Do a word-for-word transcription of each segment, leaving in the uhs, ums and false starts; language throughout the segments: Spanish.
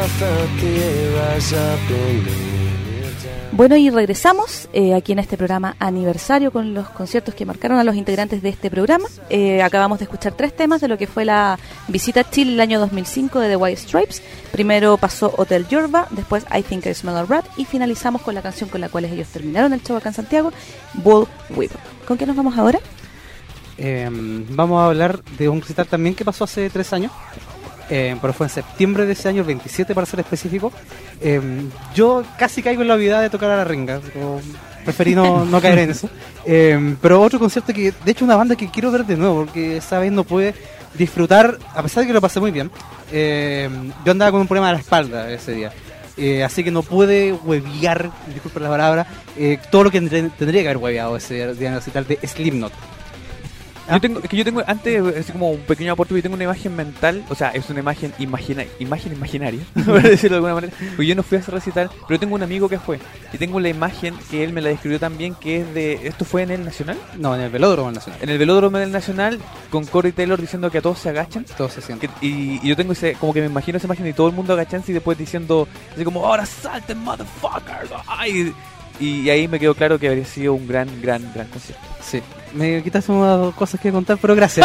Bueno, y regresamos eh, aquí en este programa aniversario con los conciertos que marcaron a los integrantes de este programa. Eh, acabamos de escuchar tres temas de lo que fue la visita a Chile el año dos mil cinco de The White Stripes. Primero pasó Hotel Yorba, después I Think I Smell a Rat y finalizamos con la canción con la cual ellos terminaron el show acá en Santiago, Bull Whip. ¿Con qué nos vamos ahora? Eh, vamos a hablar de un recital también que pasó hace tres años. Eh, pero fue en septiembre de ese año, el veintisiete para ser específico. Eh, yo casi caigo en la habilidad de tocar a la renga, preferí no, no caer en eso. Eh, pero otro concierto que, de hecho, una banda que quiero ver de nuevo, porque esa vez no pude disfrutar, a pesar de que lo pasé muy bien. Eh, yo andaba con un problema de la espalda ese día, eh, así que no pude huevear, disculpen la palabra, eh, todo lo que tendría que haber hueveado ese día en el recital de Slipknot. Yo tengo, es que yo tengo, antes, así como un pequeño aporte, yo tengo una imagen mental, o sea, es una imagen imagina, imagen imaginaria, por decirlo de alguna manera, porque yo no fui a ese recital, pero tengo un amigo que fue, y tengo la imagen que él me la describió también, que es de, ¿esto fue en el Nacional? No, en el Velódromo Nacional. En el Velódromo del Nacional, con Corey Taylor diciendo que a todos se agachan. Todos se sienten. Que, y, y yo tengo ese, como que me imagino esa imagen y todo el mundo agachándose y después diciendo, así como, ahora salten, motherfuckers, ay. Y ahí me quedó claro que habría sido un gran, gran, gran concierto. Sí, me quitaste unas cosas que contar, pero gracias.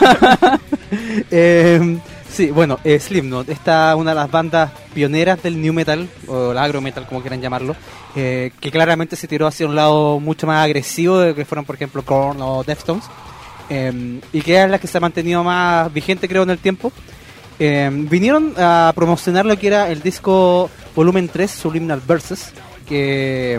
eh, sí, bueno, eh, Slipknot, esta una de las bandas pioneras del new metal, o el agro metal, como quieran llamarlo, eh, que claramente se tiró hacia un lado mucho más agresivo de que fueron, por ejemplo, Korn o Deftones, eh, y que es la que se ha mantenido más vigente, creo, en el tiempo. Eh, vinieron a promocionar lo que era el disco Volumen tres, Subliminal Verses, que,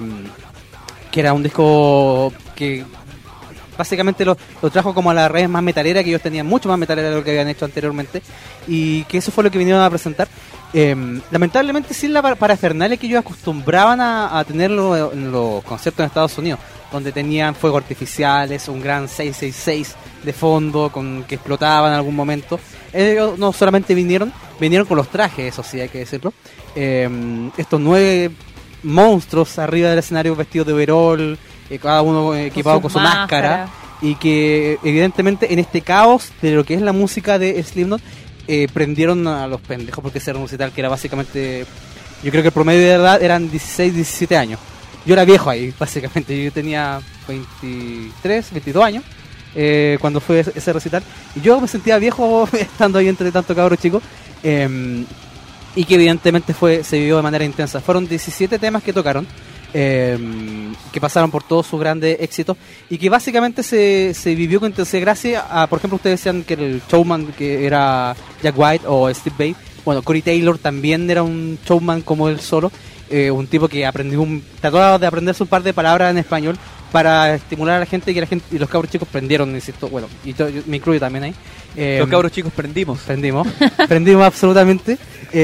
que era un disco que básicamente lo, lo trajo como a las redes más metaleras, que ellos tenían mucho más metalera de lo que habían hecho anteriormente, y que eso fue lo que vinieron a presentar. Eh, lamentablemente sin la parafernalia que ellos acostumbraban a, a tenerlo en los conciertos en Estados Unidos, donde tenían fuegos artificiales, un gran seis seis seis de fondo con que explotaban en algún momento. Ellos no solamente vinieron, vinieron con los trajes, eso sí hay que decirlo. Eh, estos nueve monstruos arriba del escenario vestidos de overol, eh, cada uno equipado con su, con su máscara. máscara, y que evidentemente en este caos de lo que es la música de Slipknot, eh, prendieron a los pendejos, porque ese era un recital que era básicamente, yo creo que el promedio de edad eran dieciséis, diecisiete años. Yo era viejo ahí, básicamente, yo tenía veintitrés, veintidós años eh, cuando fue ese recital, y yo me sentía viejo estando ahí entre tanto cabros chicos. eh, Y que evidentemente fue se vivió de manera intensa. Fueron diecisiete temas que tocaron, eh, que pasaron por todos sus grandes éxitos, y que básicamente se, se vivió con intensidad gracias a, por ejemplo, ustedes decían que el showman que era Jack White o Steve Vai. Bueno, Corey Taylor también era un showman como él solo, eh, un tipo que aprendió un, trató de aprenderse un par de palabras en español para estimular a la gente, y que la gente y los cabros chicos prendieron, insisto, bueno, y to, yo, me incluyo también ahí. Eh, los cabros chicos prendimos. Prendimos, prendimos absolutamente,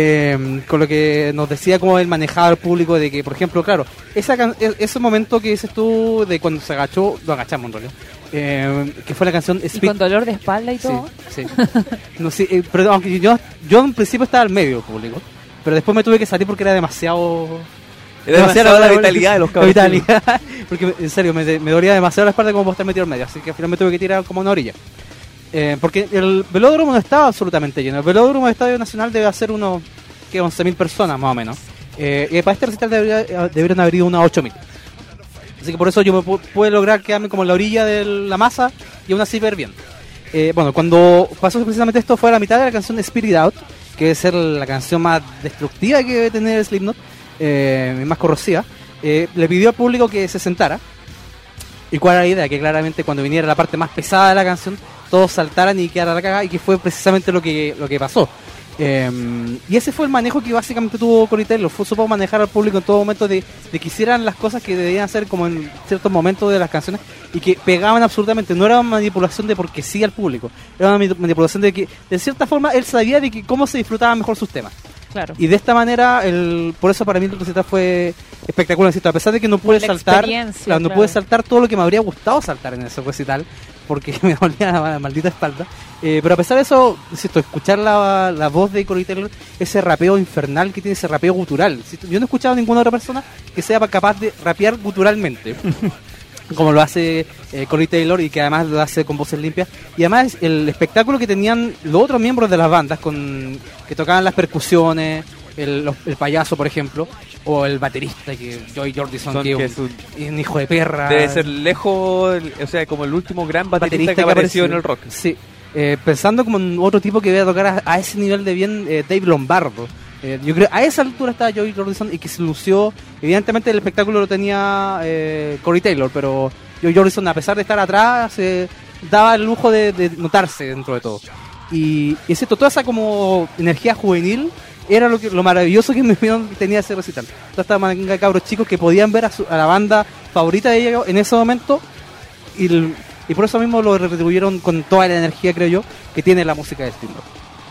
eh, con lo que nos decía cómo él manejaba al público, de que, por ejemplo, claro, esa can- ese momento que dices tú de cuando se agachó, lo agachamos en realidad, eh, que fue la canción Speak. Y con dolor de espalda y todo. Sí, sí. No, sí eh, pero aunque yo, yo en principio estaba al medio del público, pero después me tuve que salir porque era demasiado... Era demasiado la vitalidad de los cabros. La vitalidad, porque en serio me, me dolía demasiado la espalda como para estar metido en medio, así que al final me tuve que tirar como una orilla. Eh, porque el velódromo no estaba absolutamente lleno. El velódromo del Estadio Nacional debe ser unos que once mil personas más o menos. Eh, y para este recital debería, deberían haber ido unas ocho mil. Así que por eso yo me pu- pude lograr quedarme como en la orilla de la masa y aún así ver bien. Eh, bueno, cuando pasó precisamente esto fue a la mitad de la canción Spirit Out, que debe ser la canción más destructiva que debe tener Slipknot, eh, más corrosiva. Eh, le pidió al público que se sentara. ¿Y cuál era la idea? Que claramente cuando viniera la parte más pesada de la canción, todos saltaran y quedara la cagada, y que fue precisamente lo que lo que pasó. Eh, y ese fue el manejo que básicamente tuvo Corey Taylor. Fue, supo manejar al público en todo momento de, de que hicieran las cosas que debían hacer como en ciertos momentos de las canciones, y que pegaban absolutamente. No era una manipulación de porque sí al público, era una manipulación de que de cierta forma él sabía de que cómo se disfrutaban mejor sus temas. Claro. Y de esta manera, el, por eso para mí el recital fue espectacular. A pesar de que no pude la saltar, claro, no claro. pude saltar todo lo que me habría gustado saltar en ese recital, porque me dolía la maldita espalda. Eh, pero a pesar de eso, insisto, escuchar la, la voz de Corey Taylor, ese rapeo infernal que tiene, ese rapeo gutural. Yo no he escuchado a ninguna otra persona que sea capaz de rapear guturalmente. Como lo hace eh, Corey Taylor, y que además lo hace con voces limpias. Y además el espectáculo que tenían los otros miembros de las bandas, con que tocaban las percusiones, el, los- el payaso, por ejemplo, o el baterista, que Joey Jordison, Son que, que es es un, un- es un hijo de perra. Debe ser lejos, el- o sea, como el último gran baterista, que que apareció apareció. en el rock. Sí, eh, pensando como en otro tipo que iba a tocar a, a ese nivel de bien, eh, Dave Lombardo. Eh, yo creo a esa altura estaba Joey Jordison y que se lució. Evidentemente el espectáculo lo tenía eh, Corey Taylor, pero Joey Jordison, a pesar de estar atrás, se daba el lujo de, de notarse dentro de todo. Y es cierto, toda esa como energía juvenil era lo que lo maravilloso que me tenía ese recital. Toda esta manga de cabros chicos que podían ver a, su- a la banda favorita de ellos en ese momento y, el- y por eso mismo lo retribuyeron con toda la energía, creo yo, que tiene la música de Slipknot.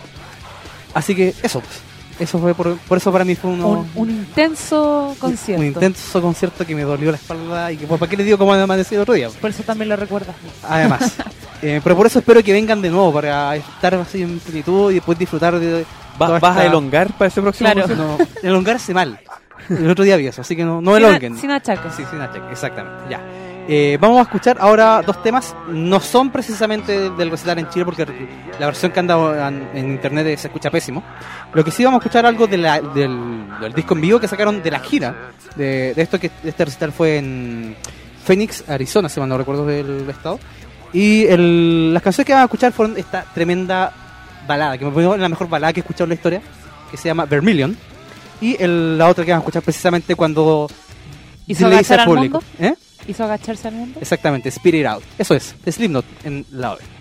Así que eso, pues. Eso fue por, por eso para mí fue uno, Un, un intenso concierto. un intenso concierto que me dolió la espalda y que pues, ¿para qué les digo cómo me amanecí el otro día? Por eso también lo recuerdas. Además. Eh, pero por eso espero que vengan de nuevo para estar así en plenitud y después disfrutar de... ¿Va- toda ¿Vas a esta- elongar para ese próximo Claro. concierto? No, elongarse mal. El otro día vi eso, así que no, no Sin a- elonguen. sin achaques. Sí, sin achaque, exactamente. Ya. Eh, vamos a escuchar ahora dos temas. No son precisamente del recital en Chile porque la versión que anda en, en internet se escucha pésimo. Lo que sí vamos a escuchar algo de la- del, del disco en vivo que sacaron de la gira. De, de esto que este recital fue en Phoenix, Arizona, si mal no recuerdo del estado. Y el- las canciones que vamos a escuchar fueron esta tremenda balada, que me parece la mejor balada que he escuchado en la historia, que se llama Vermilion. Y el- la otra que vamos a escuchar precisamente cuando ¿Hizo le dice agachar al al público. mundo? ¿Eh? ¿Hizo agacharse al mundo? Exactamente, Spirit Out. Eso es, Slipknot en la O V.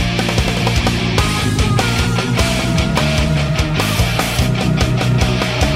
Thank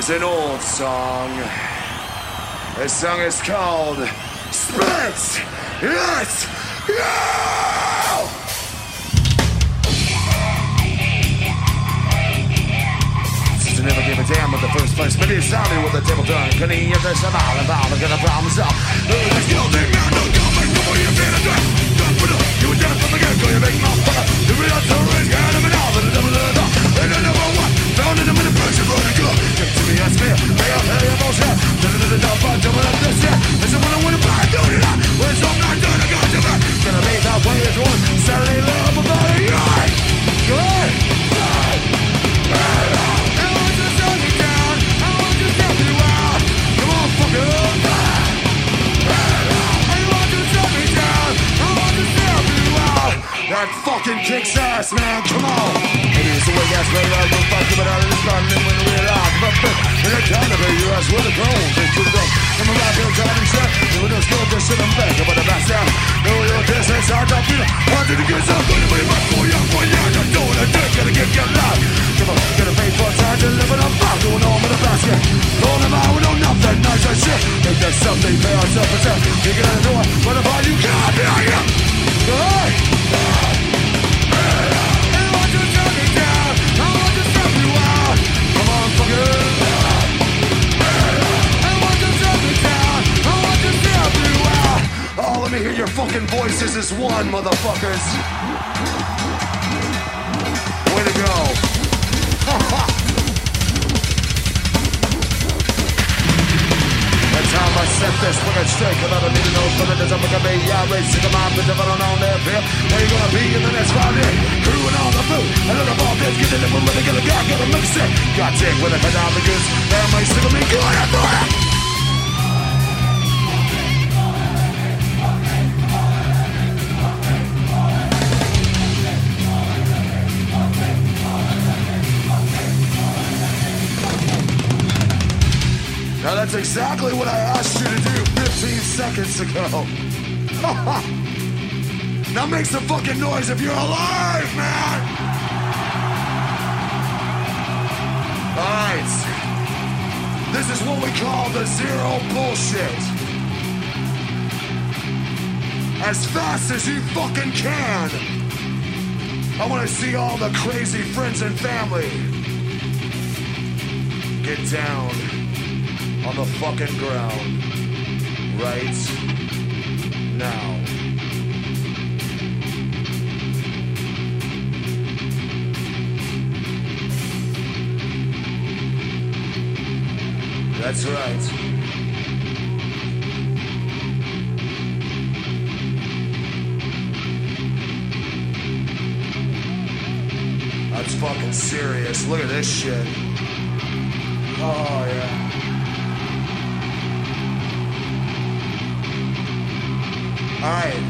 It's an old song. This song is called Split It Go! Sister never gave a damn with the first place, but he sounded with the table turn. Couldn't he have the survival and bound to get the problems up? Let's go, big man, don't come back, no more, you've been a drag. Don't put up, you were dead from the get-go, you make my fucker. You real terrorist, got him and all, but the devil of the and I never what? Found in him in the pressure for the good. Give to me, that's me. May I pay your bullshit? Da-da-da-da-da, I'm jumping up this shit. This is when I win a back, do it up. When it's all not done, I got you back. Gonna make that way as one. Saturday love about a year. Good. I want you to shut me down. I want you to step you out. Come on, fucker. I want you to shut me down. I want you to step you out. That fucking kicks ass, man. Come on. It's the way gas play out, we'll fuck about out of this garden and when we're out. But in a kind of a U S with a drone, take to the dome. I'm a rap here, driving shit. You would have scored this shit, I'm back up on the back down. No, you're this, it's hard to feel. Hard to get some good, but it's for you, for you. I don't want to do, gotta get your life. Give up, gotta pay for time to live it up. I'm going on with the basket. Throwing them out, we know nothing, nice as shit. If there's something, pay ourselves for ten. You get out the door, what about you can't be on you? Hey! Oh, let me hear your fucking voices as one, motherfuckers. Way to go. That's how I set this fucking straight. Cause I don't need to know for the desert. I'm gonna be yeah, racing my bitch. If I don't know their fear, where you gonna be in the next five years? Crewing all the food. I look up all this, get in it from where they gotta go, gotta mix it. Got sick with a cadaver goose. Damn, my sick of me, go ahead, go ahead. Now that's exactly what I asked you to do fifteen seconds ago. Now make some fucking noise if you're alive, man! Alright. This is what we call the zero bullshit. As fast as you fucking can. I want to see all the crazy friends and family get down on the fucking ground right now. That's right. That's fucking serious. Look at this shit. Oh, yeah. Alright.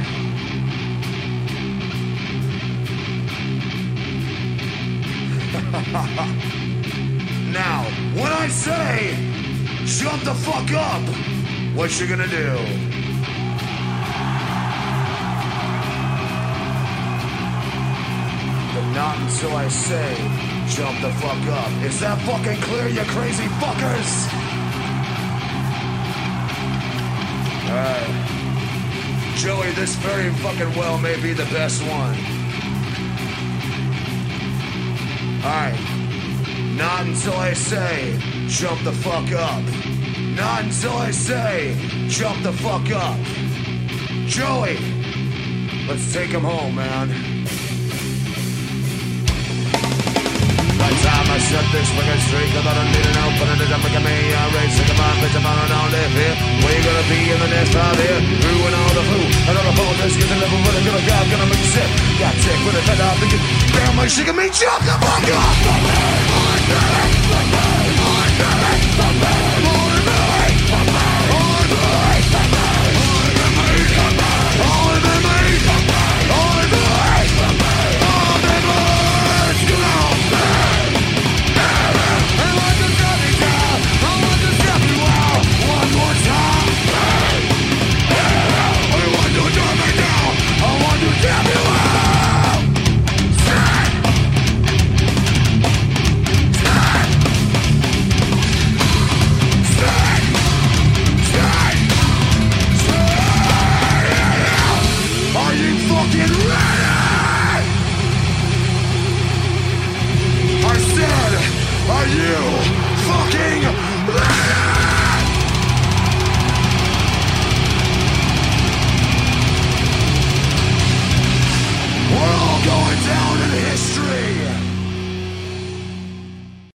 Now, when I say jump the fuck up, what you gonna do? But not until I say jump the fuck up. Is that fucking clear, you crazy fuckers? Alright. Joey, this very fucking well may be the best one. Alright. Not until I say, jump the fuck up. Not until I say, jump the fuck up. Joey, let's take him home, man. By the time I set this fucking straight, cause I don't need an opener to jump like me. I race like a man, bitch, if I don't live here. Where you gonna be in the next five years? Ruin all the food, and all the phone, let's get the level with a good guy, gonna make you sick. Got sick with a head out, thinking, damn, like she can me, jump the fuck up!